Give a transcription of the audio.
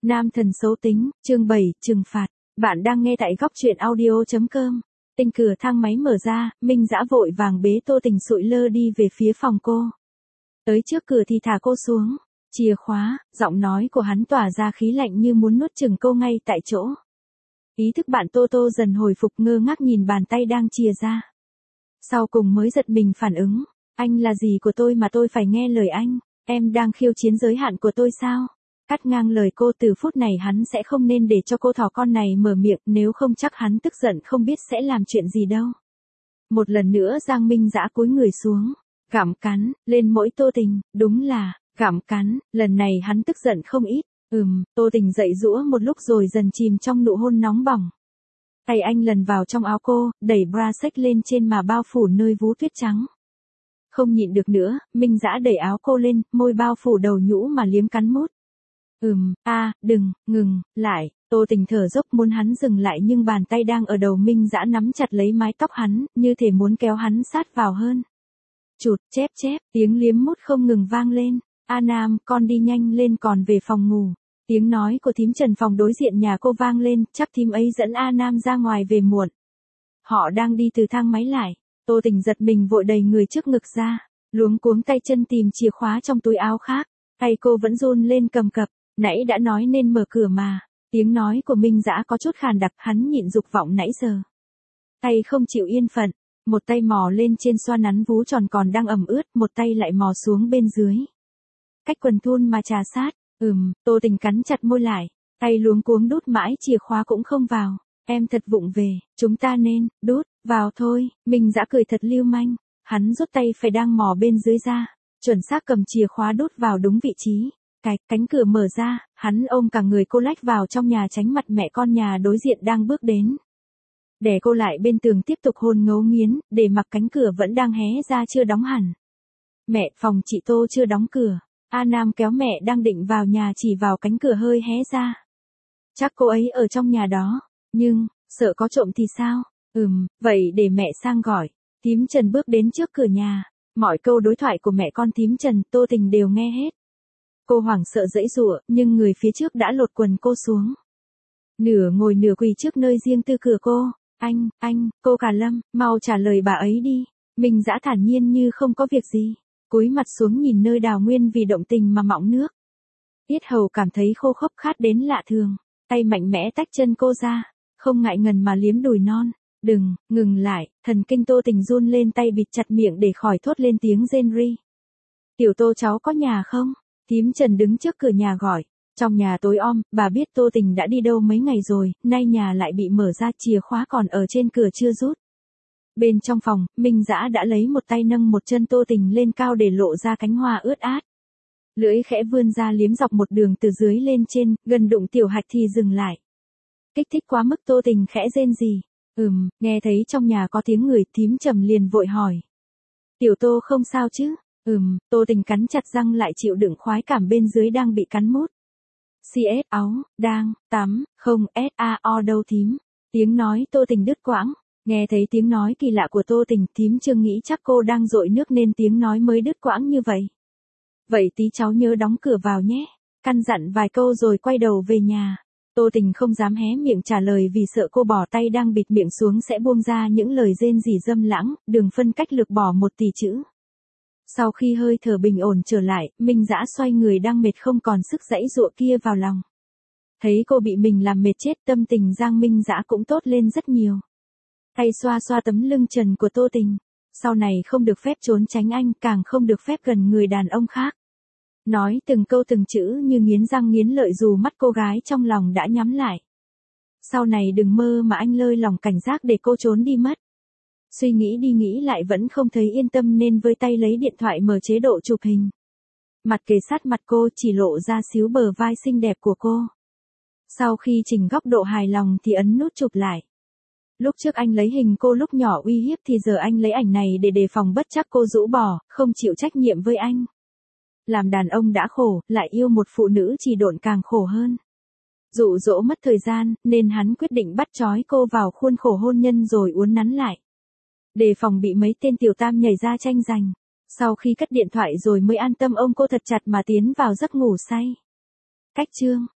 Nam thần xấu tính, chương 7, trừng phạt. Bạn đang nghe tại góc truyện audio.com. Tinh cửa thang máy mở ra, Minh Dã vội vàng bế Tô Tình sụi lơ đi về phía phòng cô. Tới trước cửa thì thả cô xuống. Chìa khóa, giọng nói của hắn tỏa ra khí lạnh như muốn nuốt chửng cô ngay tại chỗ. Ý thức bạn Tô Tô dần hồi phục, ngơ ngác nhìn bàn tay đang chìa ra. Sau cùng mới giật mình phản ứng. Anh là gì của tôi mà tôi phải nghe lời anh? Em đang khiêu chiến giới hạn của tôi sao? Cắt ngang lời cô, từ phút này hắn sẽ không nên để cho cô thỏ con này mở miệng, nếu không chắc hắn tức giận không biết sẽ làm chuyện gì đâu. Một lần nữa Giang Minh Dã cúi người xuống, gặm cắn lên mỗi Tô Tình, đúng là gặm cắn, lần này hắn tức giận không ít. Tô Tình dậy giũa một lúc rồi dần chìm trong nụ hôn nóng bỏng. Tay anh lần vào trong áo cô, đẩy bra xếch lên trên mà bao phủ nơi vú tuyết trắng. Không nhịn được nữa, Minh Dã đẩy áo cô lên, môi bao phủ đầu nhũ mà liếm cắn mút. Đừng, ngừng, lại. Tô Tình thở dốc muốn hắn dừng lại, nhưng bàn tay đang ở đầu Minh Dã nắm chặt lấy mái tóc hắn, như thể muốn kéo hắn sát vào hơn. Chụt, chép, tiếng liếm mút không ngừng vang lên. A Nam, con đi nhanh lên còn về phòng ngủ. Tiếng nói của thím Trần phòng đối diện nhà cô vang lên, chắc thím ấy dẫn A Nam ra ngoài về muộn. Họ đang đi từ thang máy lại. Tô Tình giật mình vội đẩy người trước ngực ra, luống cuống tay chân tìm chìa khóa trong túi áo khác. Tay cô vẫn run lên cầm cập. Nãy đã nói nên mở cửa mà. Tiếng nói của Minh Dã có chút khàn đặc, hắn nhịn dục vọng nãy giờ. Tay không chịu yên phận, một tay mò lên trên xoa nắn vú tròn còn đang ẩm ướt, một tay lại mò xuống bên dưới. Cách quần thun mà trà sát. Tô Tình cắn chặt môi lại, tay luống cuống đút mãi chìa khóa cũng không vào. Em thật vụng về, chúng ta nên đút vào thôi. Minh Dã cười thật lưu manh, hắn rút tay phải đang mò bên dưới ra, chuẩn xác cầm chìa khóa đút vào đúng vị trí. Cánh cửa mở ra, hắn ôm cả người cô lách vào trong nhà tránh mặt mẹ con nhà đối diện đang bước đến. Đè cô lại bên tường tiếp tục hôn ngấu nghiến, để mặc cánh cửa vẫn đang hé ra chưa đóng hẳn. Mẹ, phòng chị Tô chưa đóng cửa. A Nam kéo mẹ đang định vào nhà chỉ vào cánh cửa hơi hé ra. Chắc cô ấy ở trong nhà đó, nhưng, sợ có trộm thì sao? Vậy để mẹ sang gọi. Thím Trần bước đến trước cửa nhà. Mọi câu đối thoại của mẹ con thím Trần, Tô Tình đều nghe hết. Cô hoảng sợ giãy giụa, nhưng người phía trước đã lột quần cô xuống. Nửa ngồi nửa quỳ trước nơi riêng tư cửa cô. Anh, cô Cả Lâm, mau trả lời bà ấy đi. Minh Dã thản nhiên như không có việc gì. Cúi mặt xuống nhìn nơi đào nguyên vì động tình mà mọng nước. Yết hầu cảm thấy khô khốc khát đến lạ thường. Tay mạnh mẽ tách chân cô ra, không ngại ngần mà liếm đùi non. Đừng, ngừng lại, thần kinh Tô Tình run lên, tay bịt chặt miệng để khỏi thốt lên tiếng rên ri. Tiểu Tô cháu có nhà không? Thím Trần đứng trước cửa nhà gọi. Trong nhà tối om, bà biết Tô Tình đã đi đâu mấy ngày rồi, nay nhà lại bị mở ra, chìa khóa còn ở trên cửa chưa rút. Bên trong phòng, Minh Dã đã lấy một tay nâng một chân Tô Tình lên cao để lộ ra cánh hoa ướt át. Lưỡi khẽ vươn ra liếm dọc một đường từ dưới lên trên, gần đụng tiểu hạch thì dừng lại. Kích thích quá mức Tô Tình khẽ rên rỉ. Nghe thấy trong nhà có tiếng người, thím Trầm liền vội hỏi. Tiểu Tô không sao chứ? Tô Tình cắn chặt răng lại chịu đựng khoái cảm bên dưới đang bị cắn mút. CS áo, đang, tắm, không SAO đâu thím. Tiếng nói Tô Tình đứt quãng. Nghe thấy tiếng nói kỳ lạ của Tô Tình, thím Trương nghĩ chắc cô đang dội nước nên tiếng nói mới đứt quãng như vậy. Vậy tí cháu nhớ đóng cửa vào nhé. Căn dặn vài câu rồi quay đầu về nhà. Tô Tình không dám hé miệng trả lời vì sợ cô bỏ tay đang bịt miệng xuống sẽ buông ra những lời rên rỉ dâm lãng, đường phân cách lược bỏ một tỷ chữ. Sau khi hơi thở bình ổn trở lại, Minh Dã xoay người đang mệt không còn sức giãy giụa kia vào lòng. Thấy cô bị mình làm mệt chết, tâm tình Giang Minh Dã cũng tốt lên rất nhiều. Tay xoa xoa tấm lưng trần của Tô Tình. Sau này không được phép trốn tránh anh, càng không được phép gần người đàn ông khác. Nói từng câu từng chữ như nghiến răng nghiến lợi dù mắt cô gái trong lòng đã nhắm lại. Sau này đừng mơ mà anh lơi lòng cảnh giác để cô trốn đi mất. Suy nghĩ đi nghĩ lại vẫn không thấy yên tâm nên với tay lấy điện thoại mở chế độ chụp hình. Mặt kề sát mặt cô chỉ lộ ra xíu bờ vai xinh đẹp của cô. Sau khi chỉnh góc độ hài lòng thì ấn nút chụp lại. Lúc trước anh lấy hình cô lúc nhỏ uy hiếp thì giờ anh lấy ảnh này để đề phòng bất chắc cô rũ bỏ, không chịu trách nhiệm với anh. Làm đàn ông đã khổ, lại yêu một phụ nữ chỉ độn càng khổ hơn. Dụ dỗ mất thời gian, nên hắn quyết định bắt trói cô vào khuôn khổ hôn nhân rồi uốn nắn lại. Đề phòng bị mấy tên tiểu tam nhảy ra tranh giành. Sau khi cất điện thoại rồi mới an tâm ôm cô thật chặt mà tiến vào giấc ngủ say. Cách chương